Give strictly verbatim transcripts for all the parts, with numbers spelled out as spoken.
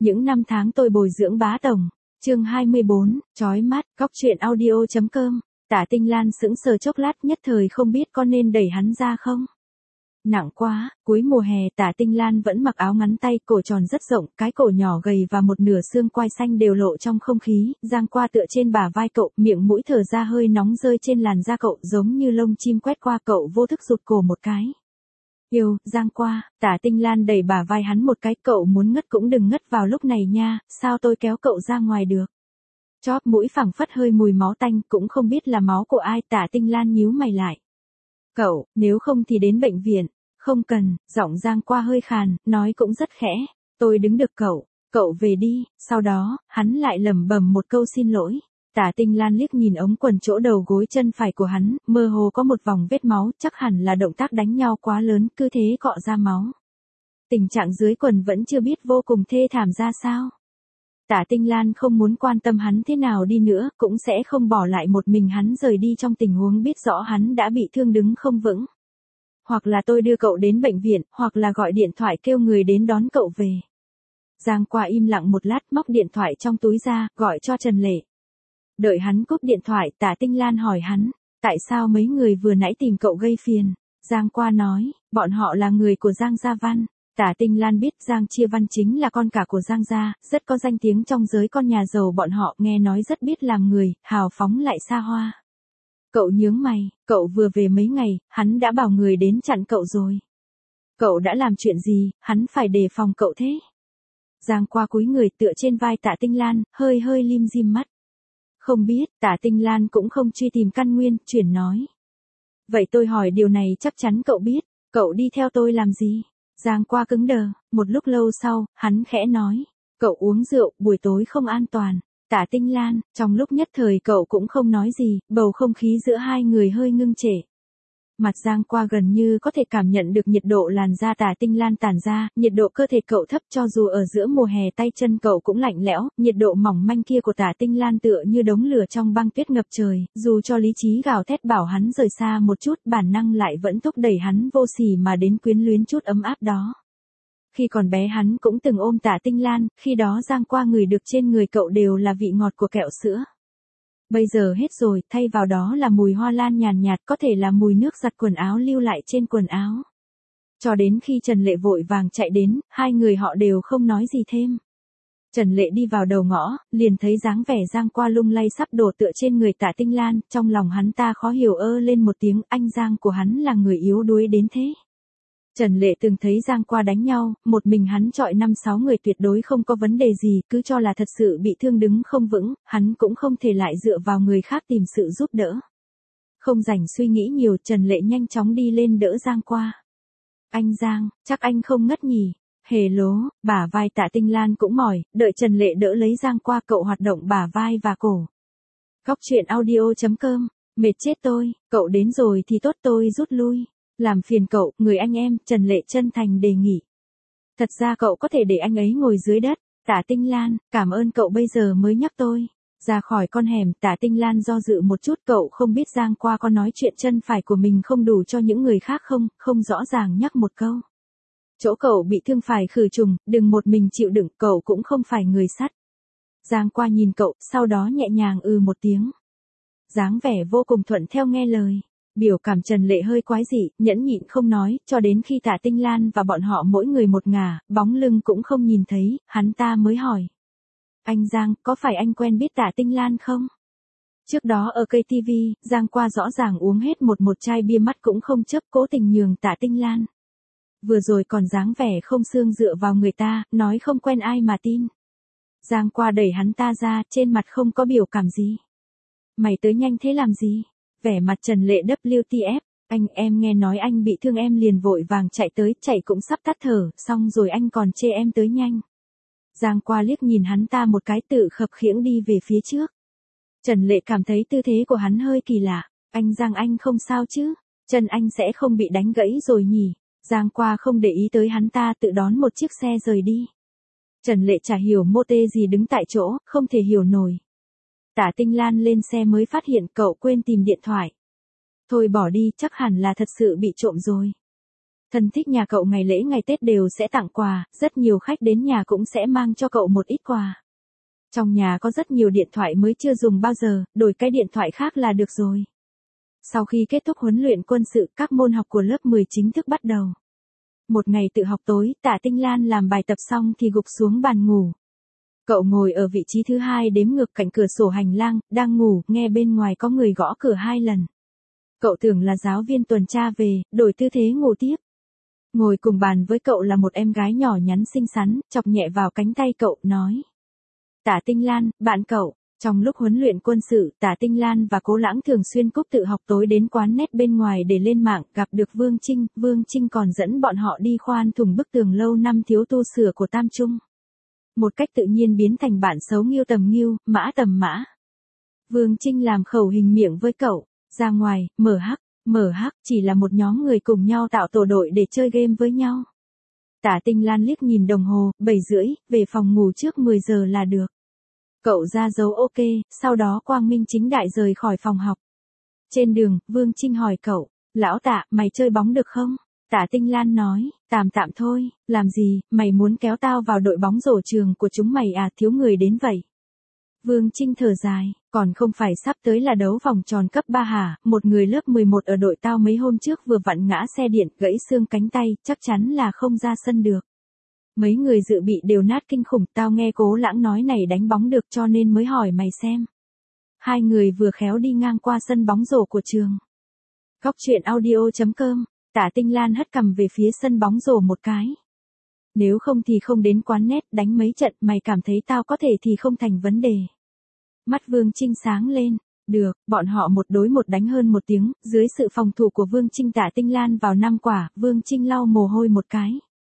Những năm tháng tôi bồi dưỡng bá tổng. Chương hai mươi bốn, chói mắt, góc truyện audio.com. Tả Tinh Lan sững sờ chốc lát, nhất thời không biết có nên đẩy hắn ra không. Nặng quá, cuối mùa hè Tả Tinh Lan vẫn mặc áo ngắn tay, cổ tròn rất rộng, cái cổ nhỏ gầy và một nửa xương quai xanh đều lộ trong không khí, Giang qua tựa trên bả vai cậu, miệng mũi thở ra hơi nóng rơi trên làn da cậu, giống như lông chim quét qua, cậu vô thức rụt cổ một cái. Yêu, Giang qua, Tả Tinh Lan đẩy bả vai hắn một cái, cậu muốn ngất cũng đừng ngất vào lúc này nha, sao tôi kéo cậu ra ngoài được. Chóp mũi phảng phất hơi mùi máu tanh, cũng không biết là máu của ai. Tả Tinh Lan nhíu mày lại. Cậu, nếu không thì đến bệnh viện. Không cần, giọng Giang qua hơi khàn, nói cũng rất khẽ. Tôi đứng được cậu, cậu về đi. Sau đó, hắn lại lẩm bẩm một câu xin lỗi. Tả Tinh Lan liếc nhìn ống quần chỗ đầu gối chân phải của hắn, mơ hồ có một vòng vết máu, chắc hẳn là động tác đánh nhau quá lớn, cứ thế cọ ra máu. Tình trạng dưới quần vẫn chưa biết vô cùng thê thảm ra sao. Tả Tinh Lan không muốn quan tâm hắn thế nào đi nữa, cũng sẽ không bỏ lại một mình hắn rời đi trong tình huống biết rõ hắn đã bị thương đứng không vững. Hoặc là tôi đưa cậu đến bệnh viện, hoặc là gọi điện thoại kêu người đến đón cậu về. Giang qua im lặng một lát, móc điện thoại trong túi ra, gọi cho Trần Lệ. Đợi hắn cúp điện thoại, Tả Tinh Lan hỏi hắn, tại sao mấy người vừa nãy tìm cậu gây phiền? Giang qua nói, bọn họ là người của Giang Gia Văn. Tả Tinh Lan biết Giang Chia Văn chính là con cả của Giang Gia, rất có danh tiếng trong giới con nhà giàu bọn họ, nghe nói rất biết làm người, hào phóng lại xa hoa. Cậu nhướng mày, cậu vừa về mấy ngày, hắn đã bảo người đến chặn cậu rồi. Cậu đã làm chuyện gì, hắn phải đề phòng cậu thế? Giang qua cúi người tựa trên vai Tả Tinh Lan, hơi hơi lim dim mắt. Không biết, Tả Tinh Lan cũng không truy tìm căn nguyên, chuyển nói. Vậy tôi hỏi điều này chắc chắn cậu biết, cậu đi theo tôi làm gì? Giang qua cứng đờ, một lúc lâu sau, hắn khẽ nói, cậu uống rượu, buổi tối không an toàn. Tả Tinh Lan, trong lúc nhất thời cậu cũng không nói gì, bầu không khí giữa hai người hơi ngưng trệ. Mặt Giang qua gần như có thể cảm nhận được nhiệt độ làn da Tả Tinh Lan tản ra, nhiệt độ cơ thể cậu thấp cho dù ở giữa mùa hè tay chân cậu cũng lạnh lẽo, nhiệt độ mỏng manh kia của Tả Tinh Lan tựa như đống lửa trong băng tuyết ngập trời, dù cho lý trí gào thét bảo hắn rời xa một chút, bản năng lại vẫn thúc đẩy hắn vô sỉ mà đến quyến luyến chút ấm áp đó. Khi còn bé hắn cũng từng ôm Tả Tinh Lan, khi đó Giang qua ngửi được trên người cậu đều là vị ngọt của kẹo sữa. Bây giờ hết rồi, thay vào đó là mùi hoa lan nhàn nhạt, có thể là mùi nước giặt quần áo lưu lại trên quần áo. Cho đến khi Trần Lệ vội vàng chạy đến, hai người họ đều không nói gì thêm. Trần Lệ đi vào đầu ngõ, liền thấy dáng vẻ Giang qua lung lay sắp đổ tựa trên người Tả Tinh Lan, trong lòng hắn ta khó hiểu ơ lên một tiếng, anh Giang của hắn là người yếu đuối đến thế. Trần Lệ từng thấy Giang qua đánh nhau, một mình hắn chọi năm sáu người tuyệt đối không có vấn đề gì, cứ cho là thật sự bị thương đứng không vững, hắn cũng không thể lại dựa vào người khác tìm sự giúp đỡ. Không rảnh suy nghĩ nhiều, Trần Lệ nhanh chóng đi lên đỡ Giang qua. Anh Giang, chắc anh không ngất nhỉ? Hề lố, bả vai Tả Tinh Lan cũng mỏi, đợi Trần Lệ đỡ lấy Giang qua, cậu hoạt động bả vai và cổ. Góc truyện audio.com, mệt chết tôi, cậu đến rồi thì tốt, tôi rút lui. Làm phiền cậu, người anh em, Trần Lệ chân thành đề nghị. Thật ra cậu có thể để anh ấy ngồi dưới đất. Tả Tinh Lan, cảm ơn cậu bây giờ mới nhắc tôi. Ra khỏi con hẻm, Tả Tinh Lan do dự một chút, cậu không biết Giang qua có nói chuyện chân phải của mình không đủ cho những người khác không, không rõ ràng nhắc một câu. Chỗ cậu bị thương phải khử trùng, đừng một mình chịu đựng, cậu cũng không phải người sắt. Giang qua nhìn cậu, sau đó nhẹ nhàng ừ một tiếng. Dáng vẻ vô cùng thuận theo nghe lời. Biểu cảm Trần Lệ hơi quái dị, nhẫn nhịn không nói, cho đến khi Tả Tinh Lan và bọn họ mỗi người một ngả, bóng lưng cũng không nhìn thấy, hắn ta mới hỏi. Anh Giang, có phải anh quen biết Tả Tinh Lan không? Trước đó ở cây ti vi, Giang qua rõ ràng uống hết một một chai bia, mắt cũng không chớp, cố tình nhường Tả Tinh Lan. Vừa rồi còn dáng vẻ không xương dựa vào người ta, nói không quen ai mà tin. Giang qua đẩy hắn ta ra, trên mặt không có biểu cảm gì. Mày tới nhanh thế làm gì? Vẻ mặt Trần Lệ vê kép tê, anh em nghe nói anh bị thương em liền vội vàng chạy tới, chạy cũng sắp tắt thở, xong rồi anh còn chê em tới nhanh. Giang qua liếc nhìn hắn ta một cái, tự khập khiễng đi về phía trước. Trần Lệ cảm thấy tư thế của hắn hơi kỳ lạ, anh Giang anh không sao chứ, chân anh sẽ không bị đánh gãy rồi nhỉ. Giang qua không để ý tới hắn ta, tự đón một chiếc xe rời đi. Trần Lệ chả hiểu mô tê gì đứng tại chỗ, không thể hiểu nổi. Tả Tinh Lan lên xe mới phát hiện cậu quên tìm điện thoại. Thôi bỏ đi, chắc hẳn là thật sự bị trộm rồi. Thân thích nhà cậu ngày lễ ngày Tết đều sẽ tặng quà, rất nhiều khách đến nhà cũng sẽ mang cho cậu một ít quà. Trong nhà có rất nhiều điện thoại mới chưa dùng bao giờ, đổi cái điện thoại khác là được rồi. Sau khi kết thúc huấn luyện quân sự, các môn học của lớp mười chính thức bắt đầu. Một ngày tự học tối, Tạ Tinh Lan làm bài tập xong thì gục xuống bàn ngủ. Cậu ngồi ở vị trí thứ hai đếm ngược cạnh cửa sổ hành lang, đang ngủ, nghe bên ngoài có người gõ cửa hai lần. Cậu tưởng là giáo viên tuần tra về, đổi tư thế ngủ tiếp. Ngồi cùng bàn với cậu là một em gái nhỏ nhắn xinh xắn, chọc nhẹ vào cánh tay cậu, nói. Tạ Tinh Lan, bạn cậu. Trong lúc huấn luyện quân sự, Tạ Tinh Lan và Cố Lãng thường xuyên cúp tự học tối đến quán net bên ngoài để lên mạng, gặp được Vương Trinh, Vương Trinh còn dẫn bọn họ đi khoan thùng bức tường lâu năm thiếu tu sửa của Tam Trung. Một cách tự nhiên biến thành bạn xấu Nghiêu tầm Nghiêu, Mã tầm Mã. Vương Trinh làm khẩu hình miệng với cậu, ra ngoài, mở hắc, mở hắc chỉ là một nhóm người cùng nhau tạo tổ đội để chơi game với nhau. Tạ Tinh Lan liếc nhìn đồng hồ, bảy rưỡi, về phòng ngủ trước mười giờ là được. Cậu ra dấu ok, sau đó quang minh chính đại rời khỏi phòng học. Trên đường, Vương Trinh hỏi cậu, lão Tạ, mày chơi bóng được không? Tạ Tinh Lan nói, tạm tạm thôi, làm gì, mày muốn kéo tao vào đội bóng rổ trường của chúng mày à, thiếu người đến vậy. Vương Trinh thở dài, còn không phải sắp tới là đấu vòng tròn cấp ba hả, một người lớp mười một ở đội tao mấy hôm trước vừa vặn ngã xe điện, gãy xương cánh tay, chắc chắn là không ra sân được. Mấy người dự bị đều nát kinh khủng, tao nghe Cố Lãng nói này đánh bóng được cho nên mới hỏi mày xem. Hai người vừa khéo đi ngang qua sân bóng rổ của trường. Góc truyện audio chấm com, Tạ Tinh Lan hất cằm về phía sân bóng rổ một cái. Nếu không thì không đến quán net đánh mấy trận, mày cảm thấy tao có thể thì không thành vấn đề. Mắt Vương Trinh sáng lên, được, bọn họ một đối một đánh hơn một tiếng, dưới sự phòng thủ của Vương Trinh Tạ Tinh Lan vào năm quả, Vương Trinh lau mồ hôi một cái.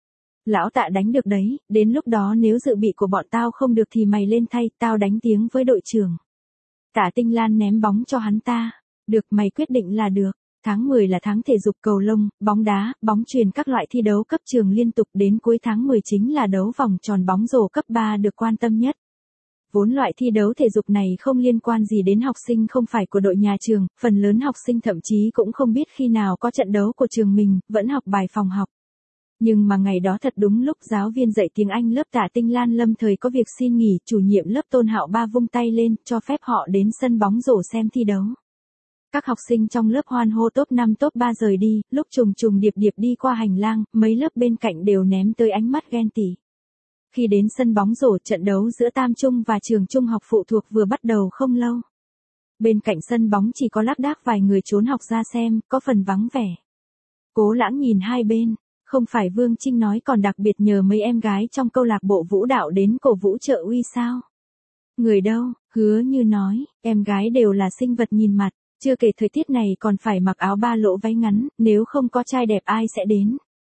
Lão Tạ đánh được đấy, đến lúc đó nếu dự bị của bọn tao không được thì mày lên thay, tao đánh tiếng với đội trưởng. Tạ Tinh Lan ném bóng cho hắn ta, được mày quyết định là được. Tháng mười là tháng thể dục cầu lông, bóng đá, bóng chuyền các loại thi đấu cấp trường liên tục, đến cuối tháng mười chính là đấu vòng tròn bóng rổ cấp ba được quan tâm nhất. Vốn loại thi đấu thể dục này không liên quan gì đến học sinh không phải của đội nhà trường, phần lớn học sinh thậm chí cũng không biết khi nào có trận đấu của trường mình, vẫn học bài phòng học. Nhưng mà ngày đó thật đúng lúc giáo viên dạy tiếng Anh lớp Tạ Tinh Lan lâm thời có việc xin nghỉ, chủ nhiệm lớp Tôn Hạo Ba vung tay lên, cho phép họ đến sân bóng rổ xem thi đấu. Các học sinh trong lớp hoan hô top năm top ba rời đi, lúc trùng trùng điệp điệp đi qua hành lang, mấy lớp bên cạnh đều ném tới ánh mắt ghen tị. Khi đến sân bóng rổ, trận đấu giữa Tam Trung và trường trung học phụ thuộc vừa bắt đầu không lâu. Bên cạnh sân bóng chỉ có lác đác vài người trốn học ra xem, có phần vắng vẻ. Cố Lãng nhìn hai bên, không phải Vương Trinh nói còn đặc biệt nhờ mấy em gái trong câu lạc bộ vũ đạo đến cổ vũ trợ uy sao? Người đâu, Hứa Như nói, em gái đều là sinh vật nhìn mặt. Chưa kể thời tiết này còn phải mặc áo ba lỗ váy ngắn, nếu không có trai đẹp ai sẽ đến.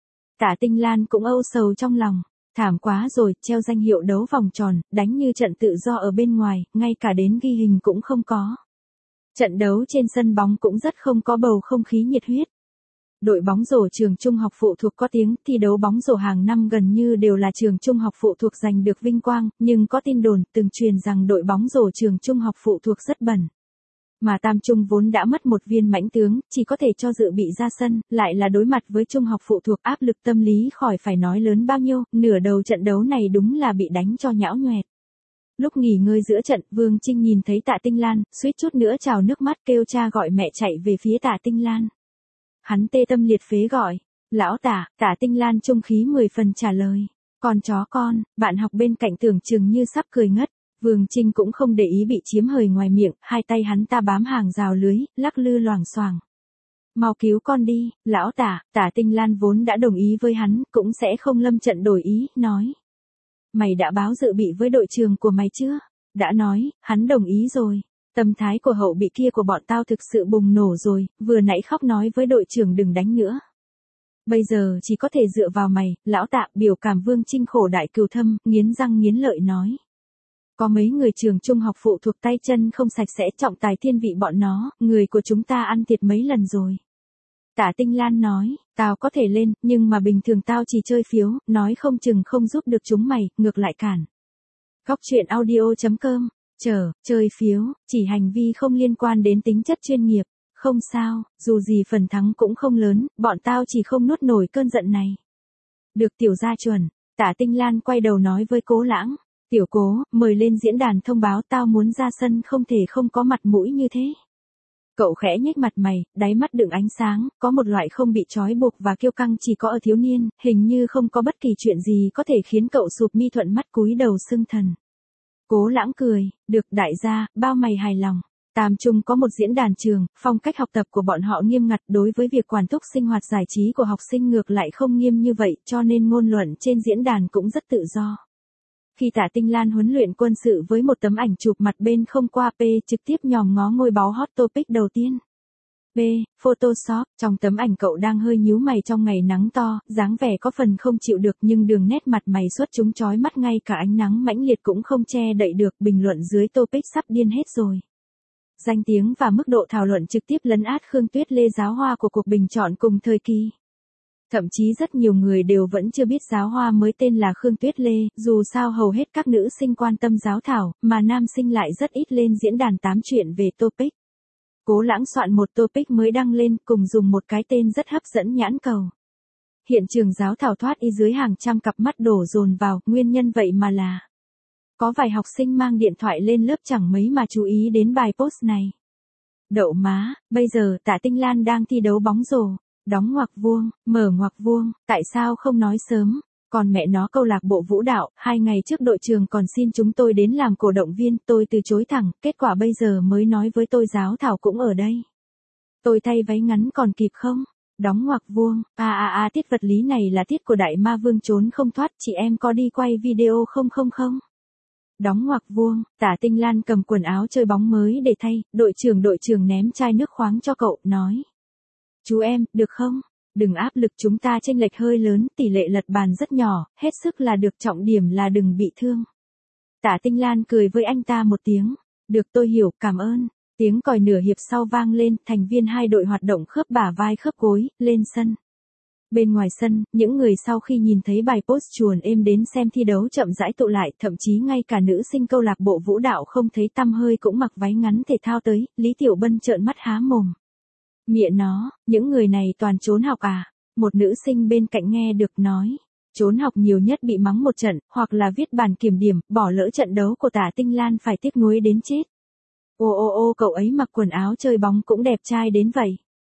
Tạ Tinh Lan cũng âu sầu trong lòng, thảm quá rồi, treo danh hiệu đấu vòng tròn, đánh như trận tự do ở bên ngoài, ngay cả đến ghi hình cũng không có. Trận đấu trên sân bóng cũng rất không có bầu không khí nhiệt huyết. Đội bóng rổ trường trung học phụ thuộc có tiếng, thi đấu bóng rổ hàng năm gần như đều là trường trung học phụ thuộc giành được vinh quang, nhưng có tin đồn từng truyền rằng đội bóng rổ trường trung học phụ thuộc rất bẩn. Mà Tam Trung vốn đã mất một viên mãnh tướng, chỉ có thể cho dự bị ra sân, lại là đối mặt với trung học phụ thuộc, áp lực tâm lý khỏi phải nói lớn bao nhiêu, nửa đầu trận đấu này đúng là bị đánh cho nhão nhoẹt. Lúc nghỉ ngơi giữa trận, Vương Trinh nhìn thấy Tạ Tinh Lan, suýt chút nữa trào nước mắt kêu cha gọi mẹ chạy về phía Tạ Tinh Lan. Hắn tê tâm liệt phế gọi, lão Tạ, Tạ Tinh Lan trung khí mười phần trả lời, con chó con, bạn học bên cạnh tưởng chừng như sắp cười ngất. Vương Trinh cũng không để ý bị chiếm hời ngoài miệng, hai tay hắn ta bám hàng rào lưới, lắc lư loảng xoảng. Mau cứu con đi, lão Tạ, Tạ Tinh Lan vốn đã đồng ý với hắn, cũng sẽ không lâm trận đổi ý, nói. Mày đã báo dự bị với đội trường của mày chưa? Đã nói, hắn đồng ý rồi. Tâm thái của hậu bị kia của bọn tao thực sự bùng nổ rồi, vừa nãy khóc nói với đội trưởng đừng đánh nữa. Bây giờ chỉ có thể dựa vào mày, lão Tạ. Biểu cảm Vương Trinh khổ đại cừu thâm, nghiến răng nghiến lợi nói. Có mấy người trường trung học phụ thuộc tay chân không sạch sẽ, trọng tài thiên vị bọn nó, người của chúng ta ăn thiệt mấy lần rồi. Tạ Tinh Lan nói, tao có thể lên, nhưng mà bình thường tao chỉ chơi phiếu, nói không chừng không giúp được chúng mày, ngược lại cản. Góc truyện audio chấm com, chờ, chơi phiếu, chỉ hành vi không liên quan đến tính chất chuyên nghiệp. Không sao, dù gì phần thắng cũng không lớn, bọn tao chỉ không nuốt nổi cơn giận này. Được tiểu gia chuẩn, Tạ Tinh Lan quay đầu nói với Cố Lãng. Tiểu Cố, mời lên diễn đàn thông báo tao muốn ra sân không thể không có mặt mũi như thế. Cậu khẽ nhếch mặt mày, đáy mắt đựng ánh sáng, có một loại không bị trói buộc và kiêu căng chỉ có ở thiếu niên, hình như không có bất kỳ chuyện gì có thể khiến cậu sụp mi thuận mắt cúi đầu xưng thần. Cố Lãng cười, được đại gia, bao mày hài lòng. Tam Trung có một diễn đàn trường, phong cách học tập của bọn họ nghiêm ngặt đối với việc quản thúc sinh hoạt giải trí của học sinh ngược lại không nghiêm như vậy cho nên ngôn luận trên diễn đàn cũng rất tự do. Khi Tạ Tinh Lan huấn luyện quân sự với một tấm ảnh chụp mặt bên không qua P trực tiếp nhòm ngó ngôi báo hot topic đầu tiên. P. Photoshop, trong tấm ảnh cậu đang hơi nhíu mày trong ngày nắng to, dáng vẻ có phần không chịu được nhưng đường nét mặt mày xuất chúng chói mắt ngay cả ánh nắng mãnh liệt cũng không che đậy được, bình luận dưới topic sắp điên hết rồi. Danh tiếng và mức độ thảo luận trực tiếp lấn át Khương Tuyết Lê giáo hoa của cuộc bình chọn cùng thời kỳ. Thậm chí rất nhiều người đều vẫn chưa biết giáo hoa mới tên là Khương Tuyết Lê, dù sao hầu hết các nữ sinh quan tâm giáo thảo, mà nam sinh lại rất ít lên diễn đàn tám chuyện về topic. Cố Lãng soạn một topic mới đăng lên cùng dùng một cái tên rất hấp dẫn nhãn cầu. Hiện trường giáo thảo thoát y dưới hàng trăm cặp mắt đổ dồn vào, nguyên nhân vậy mà là có vài học sinh mang điện thoại lên lớp chẳng mấy mà chú ý đến bài post này. Đậu má, bây giờ Tạ Tinh Lan đang thi đấu bóng rổ. Đóng ngoặc vuông, mở ngoặc vuông, tại sao không nói sớm, còn mẹ nó câu lạc bộ vũ đạo, hai ngày trước đội trường còn xin chúng tôi đến làm cổ động viên, tôi từ chối thẳng, kết quả bây giờ mới nói với tôi giáo thảo cũng ở đây. Tôi thay váy ngắn còn kịp không? Đóng ngoặc vuông, à à à tiết vật lý này là tiết của đại ma vương trốn không thoát, chị em có đi quay video không không không? Đóng ngoặc vuông, Tạ Tinh Lan cầm quần áo chơi bóng mới để thay, đội trưởng đội trưởng ném chai nước khoáng cho cậu, nói. Chú em, được không? Đừng áp lực, chúng ta chênh lệch hơi lớn, tỷ lệ lật bàn rất nhỏ, hết sức là được, trọng điểm là đừng bị thương. Tạ Tinh Lan cười với anh ta một tiếng. Được, tôi hiểu, cảm ơn. Tiếng còi nửa hiệp sau vang lên, thành viên hai đội hoạt động khớp bả vai khớp gối, lên sân. Bên ngoài sân, những người sau khi nhìn thấy bài post chuồn êm đến xem thi đấu chậm rãi tụ lại, thậm chí ngay cả nữ sinh câu lạc bộ vũ đạo không thấy tăm hơi cũng mặc váy ngắn thể thao tới, Lý Tiểu Bân trợn mắt há mồm. Mẹ nó, những người này toàn trốn học à? Một nữ sinh bên cạnh nghe được nói. Trốn học nhiều nhất bị mắng một trận, hoặc là viết bản kiểm điểm, bỏ lỡ trận đấu của Tạ Tinh Lan phải tiếc nuối đến chết. Ô ô ô cậu ấy mặc quần áo chơi bóng cũng đẹp trai đến vậy.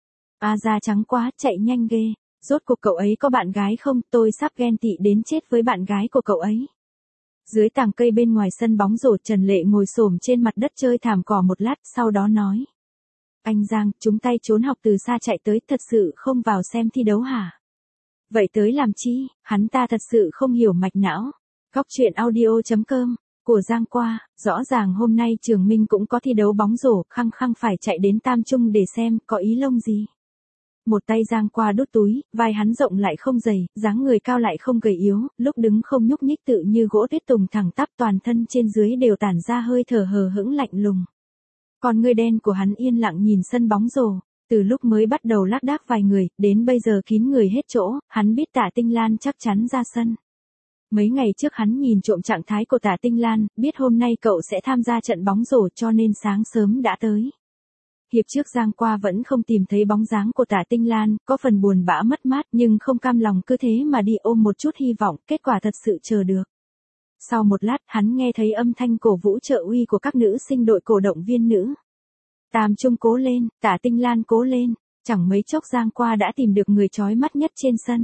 À da trắng quá, chạy nhanh ghê. Rốt cuộc cậu ấy có bạn gái không? Tôi sắp ghen tị đến chết với bạn gái của cậu ấy. Dưới tàng cây bên ngoài sân bóng rổ, Trần Lệ ngồi xổm trên mặt đất chơi thảm cỏ một lát, sau đó nói. Anh Giang, chúng tay trốn học từ xa chạy tới, thật sự không vào xem thi đấu hả? Vậy tới làm chi? Hắn ta thật sự không hiểu mạch não. Góc truyện audio chấm com của Giang qua, rõ ràng hôm nay Trường Minh cũng có thi đấu bóng rổ, khăng khăng phải chạy đến Tam Trung để xem, có ý lông gì? Một tay Giang qua đút túi, vai hắn rộng lại không dày, dáng người cao lại không gầy yếu, lúc đứng không nhúc nhích tự như gỗ tuyết tùng thẳng tắp, toàn thân trên dưới đều tản ra hơi thở hờ hững lạnh lùng. Còn người đen của hắn yên lặng nhìn sân bóng rổ, từ lúc mới bắt đầu lác đác vài người, đến bây giờ kín người hết chỗ, hắn biết Tạ Tinh Lan chắc chắn ra sân. Mấy ngày trước hắn nhìn trộm trạng thái của Tạ Tinh Lan, biết hôm nay cậu sẽ tham gia trận bóng rổ cho nên sáng sớm đã tới. Hiệp trước Giang qua vẫn không tìm thấy bóng dáng của Tạ Tinh Lan, có phần buồn bã mất mát nhưng không cam lòng cứ thế mà đi ôm một chút hy vọng, kết quả thật sự chờ được. Sau một lát, hắn nghe thấy âm thanh cổ vũ trợ uy của các nữ sinh đội cổ động viên nữ. Tam Trung cố lên, Tạ Tinh Lan cố lên, chẳng mấy chốc Giang qua đã tìm được người chói mắt nhất trên sân.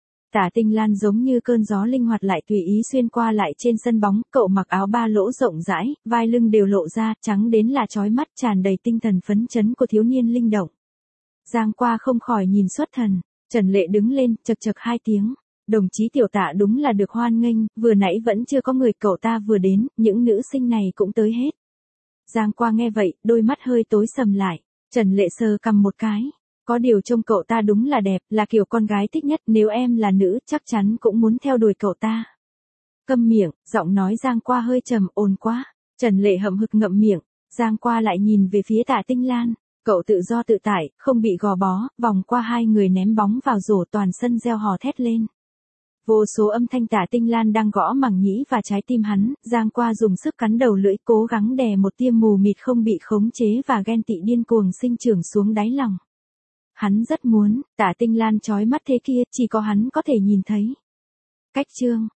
Tạ Tinh Lan giống như cơn gió linh hoạt lại tùy ý xuyên qua lại trên sân bóng, cậu mặc áo ba lỗ rộng rãi, vai lưng đều lộ ra, trắng đến là chói mắt, tràn đầy tinh thần phấn chấn của thiếu niên linh động. Giang qua không khỏi nhìn xuất thần, Trần Lệ đứng lên, chật chật hai tiếng. Đồng chí Tiểu Tạ đúng là được hoan nghênh, vừa nãy vẫn chưa có người, cậu ta vừa đến, những nữ sinh này cũng tới hết. Giang qua nghe vậy, đôi mắt hơi tối sầm lại, Trần Lệ sờ cằm một cái. Có điều trông cậu ta đúng là đẹp, là kiểu con gái thích nhất, nếu em là nữ, chắc chắn cũng muốn theo đuổi cậu ta. Câm miệng, giọng nói Giang qua hơi trầm, ồn quá. Trần Lệ hậm hực ngậm miệng, Giang qua lại nhìn về phía Tạ Tinh Lan, cậu tự do tự tại, không bị gò bó, vòng qua hai người ném bóng vào rổ, toàn sân reo hò thét lên. Vô số âm thanh Tạ Tinh Lan đang gõ màng nhĩ và trái tim hắn, Giang Qua dùng sức cắn đầu lưỡi, cố gắng đè một tia mù mịt không bị khống chế và ghen tị điên cuồng sinh trưởng xuống đáy lòng. Hắn rất muốn, Tạ Tinh Lan chói mắt thế kia, chỉ có hắn có thể nhìn thấy. Cách chương